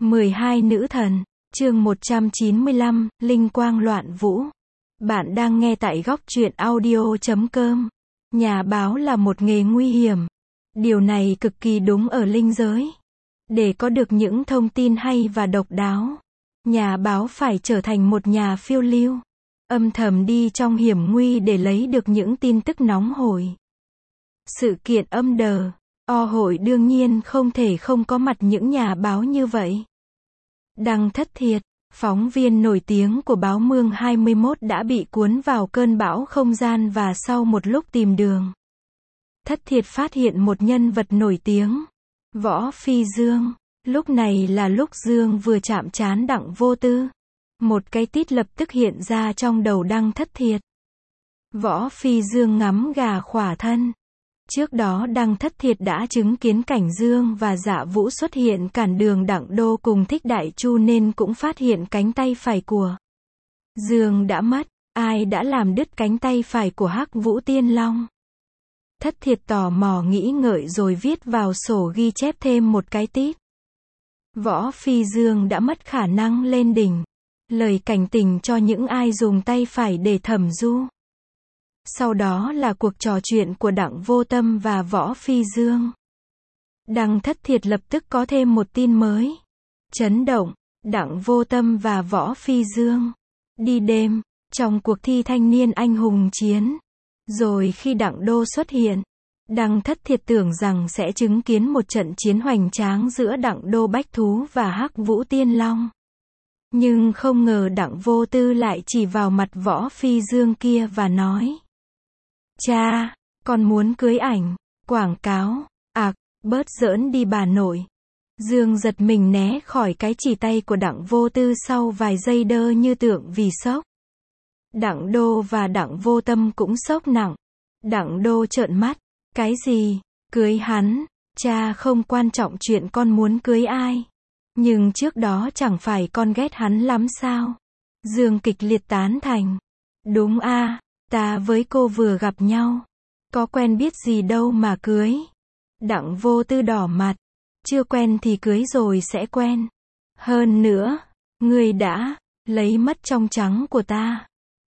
12 nữ thần, chương 195, Linh quang loạn vũ. Bạn đang nghe tại góc truyện audio.com. Nhà báo là một nghề nguy hiểm. Điều này cực kỳ đúng ở linh giới. Để có được những thông tin hay và độc đáo, nhà báo phải trở thành một nhà phiêu lưu, âm thầm đi trong hiểm nguy để lấy được những tin tức nóng hổi. Sự kiện âm đờ, hội đương nhiên không thể không có mặt những nhà báo như vậy. Đăng Thất Thiệt, phóng viên nổi tiếng của báo Mương 21 đã bị cuốn vào cơn bão không gian và sau một lúc tìm đường, Thất Thiệt phát hiện một nhân vật nổi tiếng, Võ Phi Dương. Lúc này là lúc Dương vừa chạm trán Đặng Vô Tư. Một cái tít lập tức hiện ra trong đầu Đăng Thất Thiệt. Võ Phi Dương ngắm gà khỏa thân. Trước đó Đăng Thất Thiệt đã chứng kiến cảnh Dương và Dạ Vũ xuất hiện cản đường Đặng Đô cùng Thích Đại Chu nên cũng phát hiện cánh tay phải của Dương đã mất. Ai đã làm đứt cánh tay phải của Hắc Vũ Tiên Long? Thất Thiệt tò mò nghĩ ngợi rồi viết vào sổ ghi chép thêm một cái tít. Võ Phi Dương đã mất khả năng lên đỉnh. Lời cảnh tỉnh cho những ai dùng tay phải để thẩm du. Sau đó là cuộc trò chuyện của Đặng Vô Tâm và Võ Phi Dương. Đăng Thất Thiệt lập tức có thêm một tin mới. Chấn động, Đặng Vô Tâm và Võ Phi Dương đi đêm, trong cuộc thi thanh niên anh hùng chiến. Rồi khi Đặng Đô xuất hiện, Đăng Thất Thiệt tưởng rằng sẽ chứng kiến một trận chiến hoành tráng giữa Đặng Đô Bách Thú và Hắc Vũ Tiên Long. Nhưng không ngờ Đặng Vô Tư lại chỉ vào mặt Võ Phi Dương kia và nói: "Cha, con muốn cưới ảnh, quảng cáo." Bớt giỡn đi bà nội. Dương giật mình né khỏi cái chỉ tay của Đặng Vô Tư sau vài giây đơ như tượng vì sốc. Đặng Đô và Đặng Vô Tâm cũng sốc nặng. Đặng Đô trợn mắt. Cái gì? Cưới hắn? Cha không quan trọng chuyện con muốn cưới ai. Nhưng trước đó chẳng phải con ghét hắn lắm sao? Dương kịch liệt tán thành. Đúng a, ta với cô vừa gặp nhau. Có quen biết gì đâu mà cưới. Đặng Vô Tư đỏ mặt. Chưa quen thì cưới rồi sẽ quen. Hơn nữa, ngươi đã lấy mất trong trắng của ta.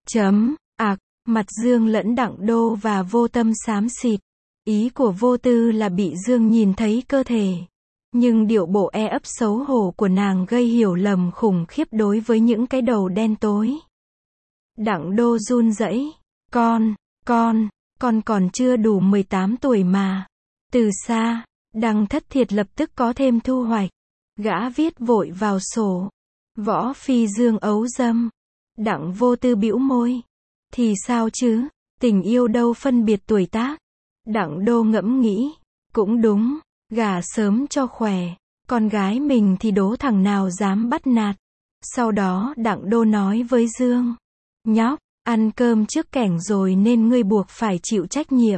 Mặt Dương lẫn Đặng Đô và Vô Tâm xám xịt. Ý của Vô Tư là bị Dương nhìn thấy cơ thể. Nhưng điệu bộ e ấp xấu hổ của nàng gây hiểu lầm khủng khiếp đối với những cái đầu đen tối. Đặng Đô run rẩy. Con còn chưa đủ 18 tuổi mà. Từ xa, Đăng Thất Thiệt lập tức có thêm thu hoạch. Gã viết vội vào sổ: Võ Phi Dương ấu dâm. Đặng Vô Tư bĩu môi. Thì sao chứ, tình yêu đâu phân biệt tuổi tác. Đặng Đô ngẫm nghĩ. Cũng đúng, gả sớm cho khỏe. Con gái mình thì đố thằng nào dám bắt nạt. Sau đó Đặng Đô nói với Dương: Nhóc, ăn cơm trước kẻng rồi nên ngươi buộc phải chịu trách nhiệm.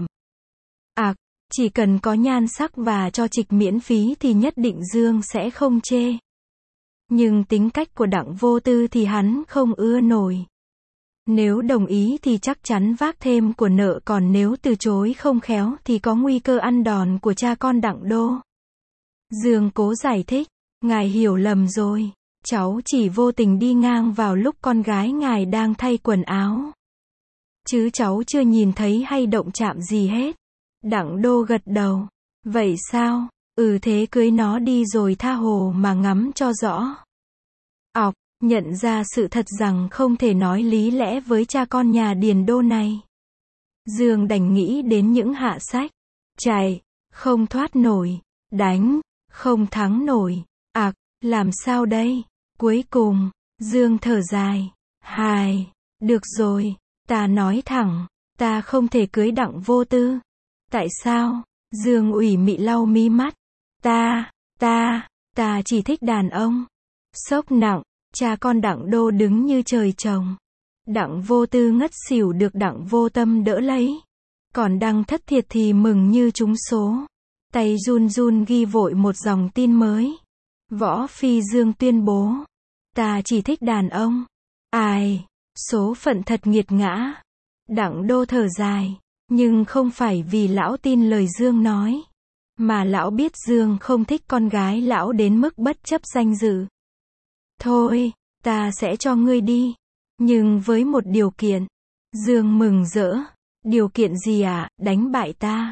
Chỉ cần có nhan sắc và cho trịch miễn phí thì nhất định Dương sẽ không chê. Nhưng tính cách của Đặng Vô Tư thì hắn không ưa nổi. Nếu đồng ý thì chắc chắn vác thêm của nợ, còn nếu từ chối không khéo thì có nguy cơ ăn đòn của cha con Đặng Đô. Dương cố giải thích: Ngài hiểu lầm rồi. Cháu chỉ vô tình đi ngang vào lúc con gái ngài đang thay quần áo. Chứ cháu chưa nhìn thấy hay động chạm gì hết. Đặng Đô gật đầu. Vậy sao? Thế cưới nó đi rồi tha hồ mà ngắm cho rõ. Nhận ra sự thật rằng không thể nói lý lẽ với cha con nhà Điền Đô này. Dương đành nghĩ đến những hạ sách. Chạy, không thoát nổi. Đánh, không thắng nổi. Làm sao đây? Cuối cùng, Dương thở dài. Được rồi, ta nói thẳng, ta không thể cưới Đặng Vô Tư. Tại sao? Dương ủy mị lau mí mắt. Ta chỉ thích đàn ông. Sốc nặng, cha con Đặng Đô đứng như trời trồng. Đặng Vô Tư ngất xỉu được Đặng Vô Tâm đỡ lấy. Còn Đăng Thất Thiệt thì mừng như trúng số. Tay run run ghi vội một dòng tin mới. Võ Phi Dương tuyên bố: Ta chỉ thích đàn ông. Số phận thật nghiệt ngã. Đặng Đô thở dài. Nhưng không phải vì lão tin lời Dương nói. Mà lão biết Dương không thích con gái lão đến mức bất chấp danh dự. Thôi, ta sẽ cho ngươi đi. Nhưng với một điều kiện. Dương mừng rỡ. Điều kiện gì ạ? Đánh bại ta.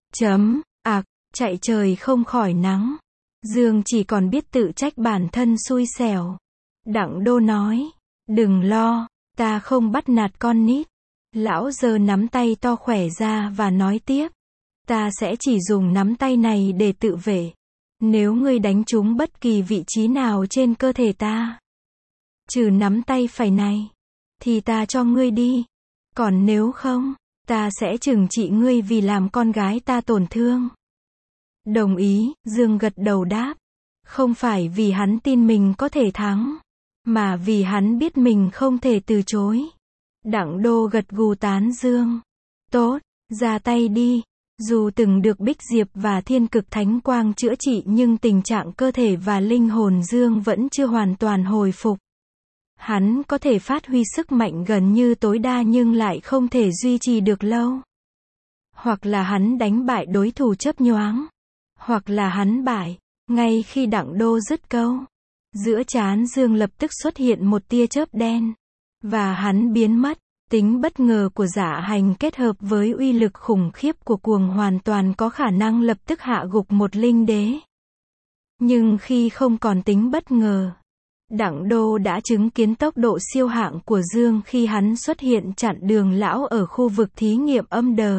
Chạy trời không khỏi nắng. Dương chỉ còn biết tự trách bản thân xui xẻo. Đặng Đô nói. Đừng lo, ta không bắt nạt con nít. Lão giơ nắm tay to khỏe ra và nói tiếp. Ta sẽ chỉ dùng nắm tay này để tự vệ. Nếu ngươi đánh trúng bất kỳ vị trí nào trên cơ thể ta, trừ nắm tay phải này, thì ta cho ngươi đi. Còn nếu không, ta sẽ trừng trị ngươi vì làm con gái ta tổn thương. Đồng ý, Dương gật đầu đáp. Không phải vì hắn tin mình có thể thắng, mà vì hắn biết mình không thể từ chối. Đặng Đô gật gù tán dương. Tốt, ra tay đi. Dù từng được Bích Diệp và Thiên Cực Thánh Quang chữa trị nhưng tình trạng cơ thể và linh hồn Dương vẫn chưa hoàn toàn hồi phục. Hắn có thể phát huy sức mạnh gần như tối đa nhưng lại không thể duy trì được lâu. Hoặc là hắn đánh bại đối thủ chớp nhoáng, hoặc là hắn bại. Ngay khi Đặng Đô dứt câu, giữa trán Dương lập tức xuất hiện một tia chớp đen, và hắn biến mất. Tính bất ngờ của Dạ Hành kết hợp với uy lực khủng khiếp của cuồng hoàn toàn có khả năng lập tức hạ gục một linh đế. Nhưng khi không còn tính bất ngờ, Đặng Đô đã chứng kiến tốc độ siêu hạng của Dương khi hắn xuất hiện chặn đường lão ở khu vực thí nghiệm âm đờ.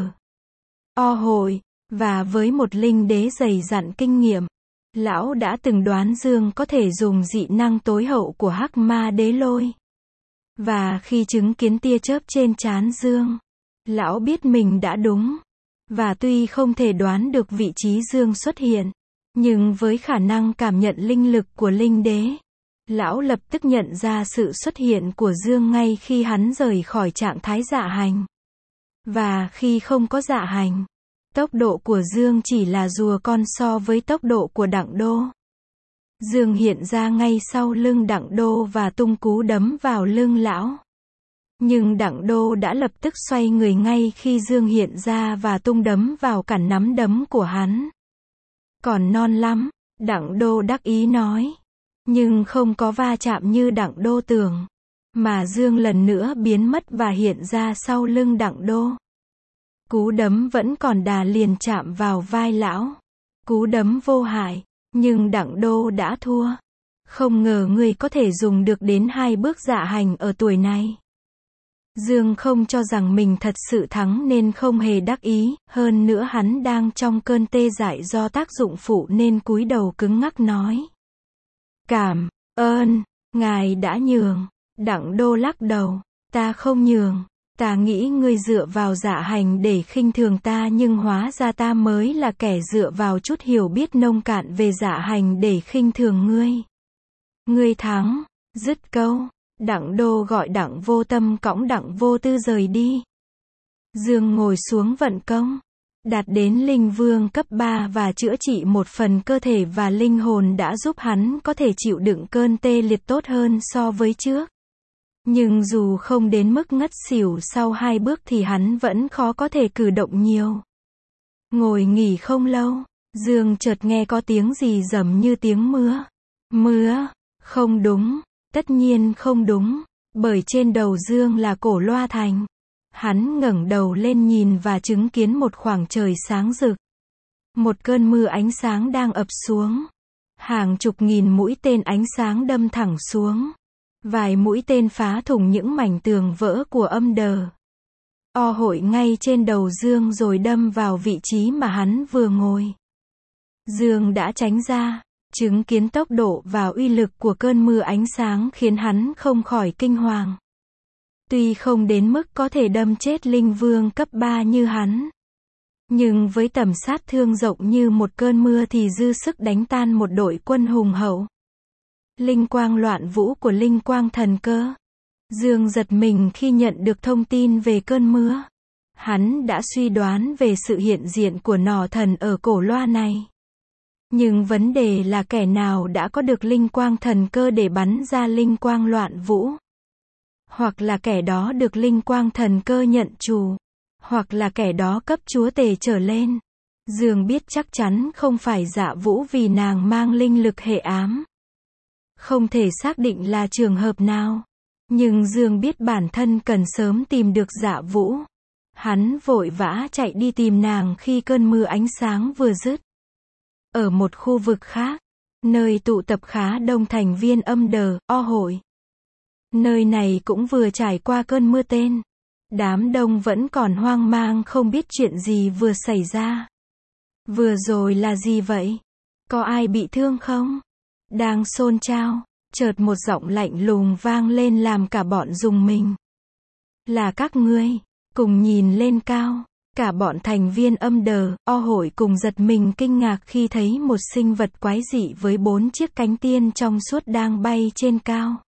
Hội, và với một linh đế dày dặn kinh nghiệm, lão đã từng đoán Dương có thể dùng dị năng tối hậu của Hắc Ma Đế Lôi. Và khi chứng kiến tia chớp trên trán Dương, lão biết mình đã đúng. Và tuy không thể đoán được vị trí Dương xuất hiện, nhưng với khả năng cảm nhận linh lực của linh đế, lão lập tức nhận ra sự xuất hiện của Dương ngay khi hắn rời khỏi trạng thái dạ hành. Và khi không có dạ hành, tốc độ của Dương chỉ là rùa con so với tốc độ của Đặng Đô. Dương hiện ra ngay sau lưng Đặng Đô và tung cú đấm vào lưng lão. Nhưng Đặng Đô đã lập tức xoay người ngay khi Dương hiện ra và tung đấm vào cản nắm đấm của hắn. Còn non lắm, Đặng Đô đắc ý nói. Nhưng không có va chạm như Đặng Đô tưởng. Mà Dương lần nữa biến mất và hiện ra sau lưng Đặng Đô. Cú đấm vẫn còn đà liền chạm vào vai lão. Cú đấm vô hại. Nhưng Đặng Đô đã thua. Không ngờ ngươi có thể dùng được đến 2 bước dạ hành ở tuổi này. Dương không cho rằng mình thật sự thắng nên không hề đắc ý, hơn nữa hắn đang trong cơn tê dại do tác dụng phụ nên cúi đầu cứng ngắc nói. Cảm ơn, ngài đã nhường. Đặng Đô lắc đầu. Ta không nhường. Ta nghĩ ngươi dựa vào dạ hành để khinh thường ta nhưng hóa ra ta mới là kẻ dựa vào chút hiểu biết nông cạn về dạ hành để khinh thường ngươi. Ngươi thắng. Dứt câu, Đặng Đô gọi Đặng Vô Tâm cõng Đặng Vô Tư rời đi. Dương ngồi xuống vận công, đạt đến linh vương cấp 3 và chữa trị một phần cơ thể và linh hồn đã giúp hắn có thể chịu đựng cơn tê liệt tốt hơn so với trước. Nhưng dù không đến mức ngất xỉu sau 2 bước thì hắn vẫn khó có thể cử động nhiều. Ngồi nghỉ không lâu, Dương chợt nghe có tiếng gì rầm như tiếng mưa. Mưa? Không đúng. Tất nhiên không đúng. Bởi trên đầu Dương là Cổ Loa Thành. Hắn ngẩng đầu lên nhìn và chứng kiến một khoảng trời sáng rực. Một cơn mưa ánh sáng đang ập xuống. Hàng chục nghìn mũi tên ánh sáng đâm thẳng xuống. Vài mũi tên phá thủng những mảnh tường vỡ của âm đờ. Hội ngay trên đầu Dương rồi đâm vào vị trí mà hắn vừa ngồi. Dương đã tránh ra, chứng kiến tốc độ và uy lực của cơn mưa ánh sáng khiến hắn không khỏi kinh hoàng. Tuy không đến mức có thể đâm chết linh vương cấp 3 như hắn, nhưng với tầm sát thương rộng như một cơn mưa thì dư sức đánh tan một đội quân hùng hậu. Linh quang loạn vũ của linh quang thần cơ. Dương giật mình khi nhận được thông tin về cơn mưa. Hắn đã suy đoán về sự hiện diện của nỏ thần ở cổ loa này. Nhưng vấn đề là kẻ nào đã có được linh quang thần cơ để bắn ra linh quang loạn vũ. Hoặc là kẻ đó được linh quang thần cơ nhận chủ. Hoặc là kẻ đó cấp chúa tể trở lên. Dương biết chắc chắn không phải Dạ Vũ vì nàng mang linh lực hệ ám. Không thể xác định là trường hợp nào. Nhưng Dương biết bản thân cần sớm tìm được Dạ Vũ. Hắn vội vã chạy đi tìm nàng khi cơn mưa ánh sáng vừa dứt. Ở một khu vực khác, nơi tụ tập khá đông thành viên âm đờ, hội. Nơi này cũng vừa trải qua cơn mưa tên. Đám đông vẫn còn hoang mang không biết chuyện gì vừa xảy ra. Vừa rồi là gì vậy? Có ai bị thương không? Đang xôn xao, chợt một giọng lạnh lùng vang lên làm cả bọn rùng mình. Là các ngươi, cùng nhìn lên cao. Cả bọn thành viên âm đờ, hội cùng giật mình kinh ngạc khi thấy một sinh vật quái dị với 4 chiếc cánh tiên trong suốt đang bay trên cao.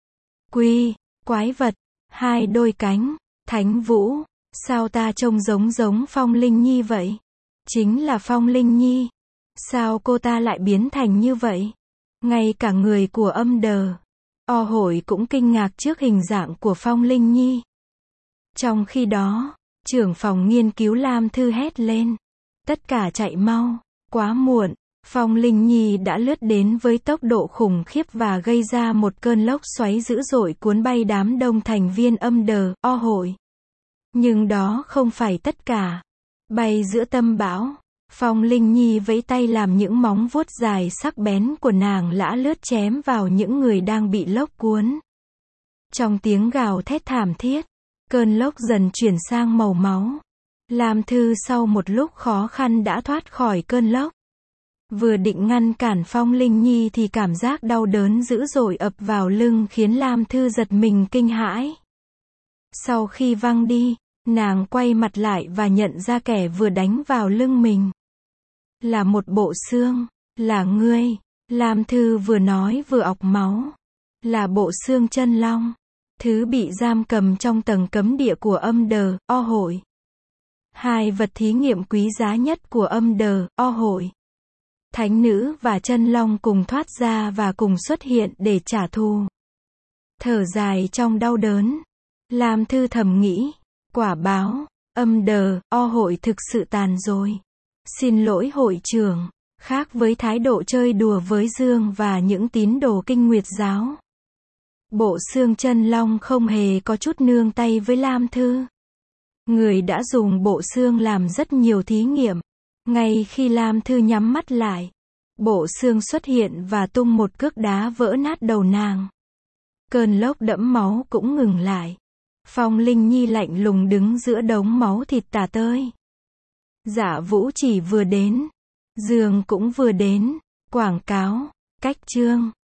Quái vật, 2 đôi cánh, Thánh Vũ, sao ta trông giống Phong Linh Nhi vậy? Chính là Phong Linh Nhi. Sao cô ta lại biến thành như vậy? Ngay cả người của âm đờ, hội cũng kinh ngạc trước hình dạng của Phong Linh Nhi. Trong khi đó, trưởng phòng nghiên cứu Lam Thư hét lên. Tất cả chạy mau, quá muộn. Phong Linh Nhi đã lướt đến với tốc độ khủng khiếp và gây ra một cơn lốc xoáy dữ dội cuốn bay đám đông thành viên âm đờ, hội. Nhưng đó không phải tất cả. Bay giữa tâm bão, Phong Linh Nhi vẫy tay làm những móng vuốt dài sắc bén của nàng lả lướt chém vào những người đang bị lốc cuốn. Trong tiếng gào thét thảm thiết, cơn lốc dần chuyển sang màu máu. Lam Thư sau một lúc khó khăn đã thoát khỏi cơn lốc. Vừa định ngăn cản Phong Linh Nhi thì cảm giác đau đớn dữ dội ập vào lưng khiến Lam Thư giật mình kinh hãi. Sau khi văng đi, nàng quay mặt lại và nhận ra kẻ vừa đánh vào lưng mình. Là một bộ xương. Là ngươi. Lam Thư vừa nói vừa ọc máu. Là bộ xương chân long. Thứ bị giam cầm trong tầng cấm địa của âm đờ, hội. 2 vật thí nghiệm quý giá nhất của âm đờ, hội. Thánh nữ và chân long cùng thoát ra và cùng xuất hiện để trả thù. Thở dài trong đau đớn, Lam Thư thầm nghĩ, quả báo, âm đờ, hội thực sự tàn rồi. Xin lỗi hội trưởng. Khác với thái độ chơi đùa với Dương và những tín đồ Kinh Nguyệt giáo, bộ xương chân long không hề có chút nương tay với Lam Thư. Người đã dùng bộ xương làm rất nhiều thí nghiệm. Ngay khi Lam Thư nhắm mắt lại, bộ xương xuất hiện và tung một cước đá vỡ nát đầu nàng. Cơn lốc đẫm máu cũng ngừng lại. Phong Linh Nhi lạnh lùng đứng giữa đống máu thịt tả tơi. Dạ Vũ chỉ vừa đến. Dương cũng vừa đến. Quảng cáo, cách chương.